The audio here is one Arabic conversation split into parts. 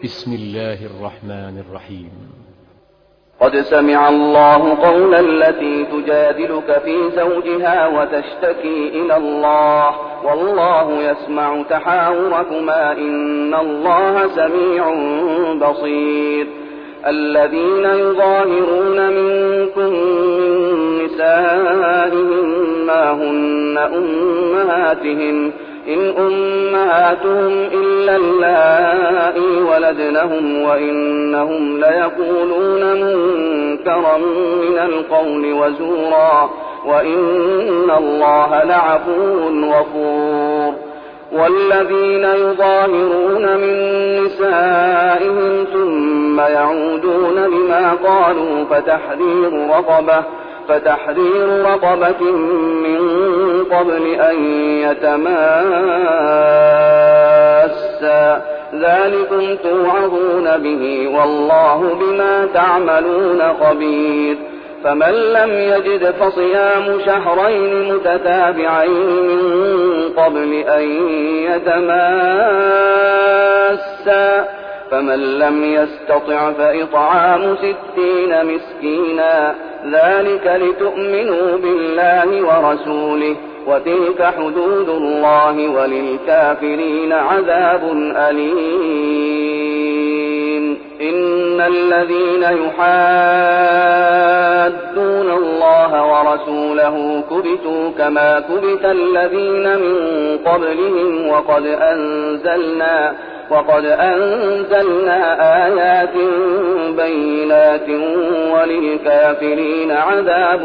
بسم الله الرحمن الرحيم. قد سمع الله قول التي تجادلك في زوجها وتشتكي إلى الله والله يسمع تحاوركما إن الله سميع بصير. الذين يظاهرون منكم من نسائهم ما هن أمهاتهم إن أمهاتهم إلا اللائي ولدنهم وإنهم ليقولون منكرا من القول وزورا وإن الله لعفو غفور. والذين يظاهرون من نسائهم ثم يعودون لما قالوا فتحرير رقبة من قبل أن يتماسا ذلكم توعظون به والله بما تعملون خبير. فمن لم يجد فصيام شهرين متتابعين من قبل أن يتماسا فمن لم يستطع فإطعام 60 مسكينا ذلك لتؤمنوا بالله ورسوله وتلك حدود الله وللكافرين عذاب أليم. إن الذين يحادون الله ورسوله كبتوا كما كبت الذين من قبلهم وقد أنزلنا آيات بينات وللكافرين عذاب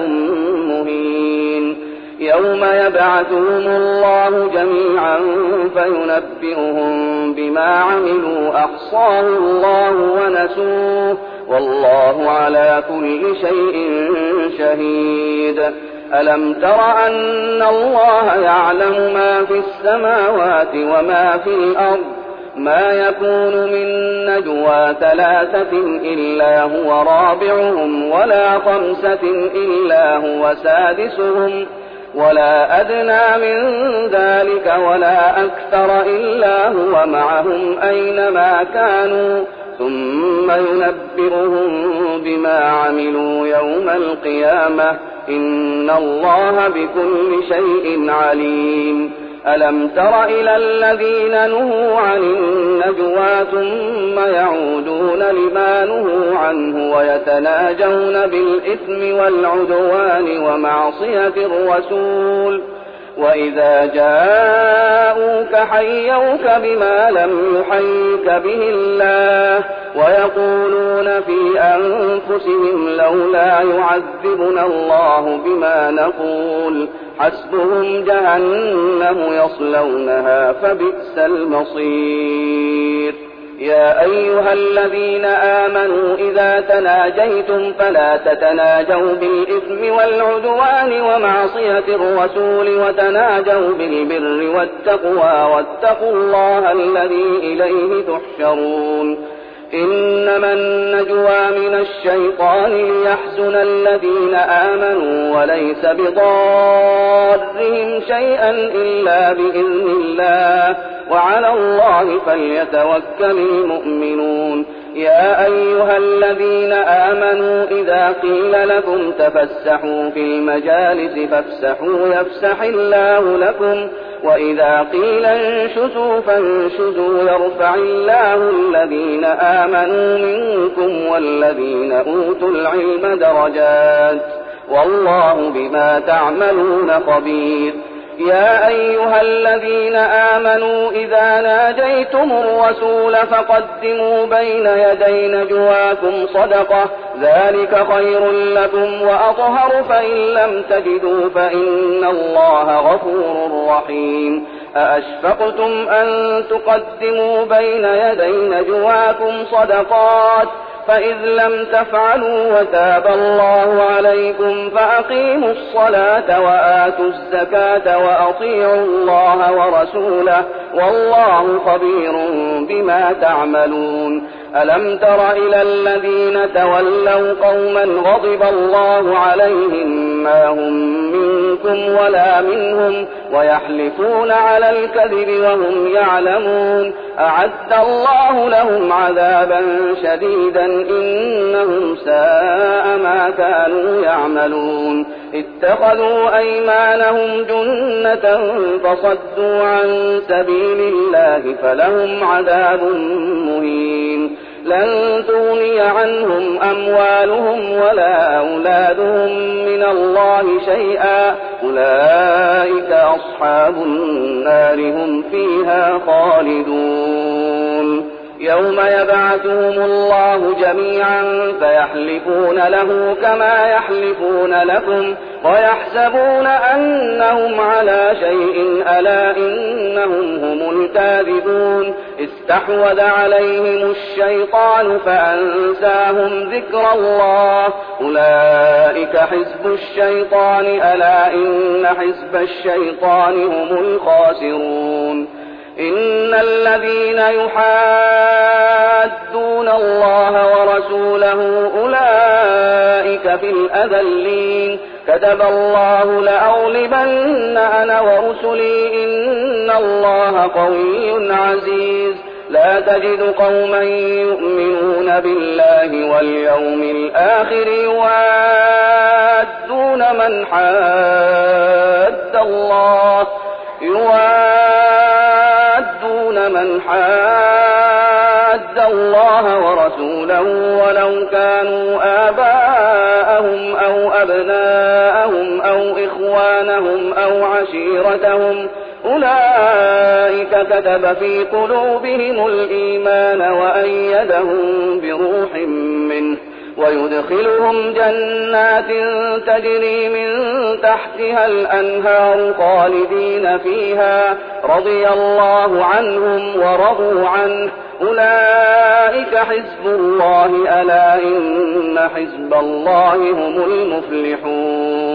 مهين. يوم يبعثهم الله جميعا فينبئهم بما عملوا أحصاه الله ونسوه والله على كل شيء شهيد. ألم تر أن الله يعلم ما في السماوات وما في الأرض ما يكون من نجوى 3 إلا هو رابعهم ولا 5 إلا هو سادسهم ولا أدنى من ذلك ولا أكثر إلا هو معهم أينما كانوا ثم ينبئهم بما عملوا يوم القيامة إن الله بكل شيء عليم. ألم تر إلى الذين نهوا عن النجوى ثم يعودون لما نهوا عنه ويتناجون بالإثم والعدوان ومعصية الرسول وإذا جاءوك حيوك بما لم يحيك به الله ويقولون في أنفسهم لولا يعذبنا الله بما نقول حسبهم جهنم يصلونها فبئس المصير. يا أيها الذين آمنوا إذا تناجيتم فلا تتناجوا بالإثم والعدوان ومعصية الرسول وتناجوا بالبر والتقوى واتقوا الله الذي إليه تحشرون. إنما النجوى من الشيطان ليحزن الذين آمنوا وليس بضارهم شيئا إلا بإذن الله وعلى الله فليتوكل المؤمنون. يا أيها الذين آمنوا إذا قيل لكم تفسحوا في المجالس فافسحوا يفسح الله لكم وإذا قيل انشزوا فانشزوا يرفع الله الذين آمنوا منكم والذين أوتوا العلم درجات والله بما تعملون خبير. يا أيها الذين آمنوا إذا ناجيتم الرسول فقدموا بين يدي نجواكم صدقة ذلك خير لكم وأطهر فإن لم تجدوا فإن الله غفور رحيم. أأشفقتم أن تقدموا بين يدي نجواكم صدقات فإذ لم تفعلوا وتاب الله عليكم فأقيموا الصلاة وآتوا الزكاة وأطيعوا الله ورسوله والله خبير بما تعملون. ألم تر إلى الذين تولوا قوما غضب الله عليهم ما هم منكم ولا منهم ويحلفون على الكذب وهم يعلمون أعد الله لهم عذابا شديدا إنهم ساء ما كانوا يعملون اتخذوا أيمانهم جنة فصدوا عن سبيل الله فلهم عذاب مهين لن تغني عنهم أموالهم ولا أولادهم من الله شيئا أولئك أصحاب النار هم فيها خالدون يوم يبعثهم الله جميعا فيحلفون له كما يحلفون لكم ويحسبون أنهم على شيء ألا إنهم هم الكاذبون استحوذ عليهم الشيطان فأنساهم ذكر الله أولئك حزب الشيطان ألا إن حزب الشيطان هم الخاسرون إن الذين يحادون الله ورسوله أولئك في الأذلين كتب الله لأغلبن أنا ورسلي إن الله قوي عزيز لا تجد قوما يؤمنون بالله واليوم الآخر يوادون من حاد الله ورسوله ولو كانوا آباءهم أو أبناءهم أو إخوانهم أو عشيرتهم أولئك كتب في قلوبهم الإيمان وأيدهم بروح منه ويدخلهم جنات تجري من تحتها الأنهار خالدين فيها رضي الله عنهم ورضوا عنه أولئك حزب الله ألا إن حزب الله هم المفلحون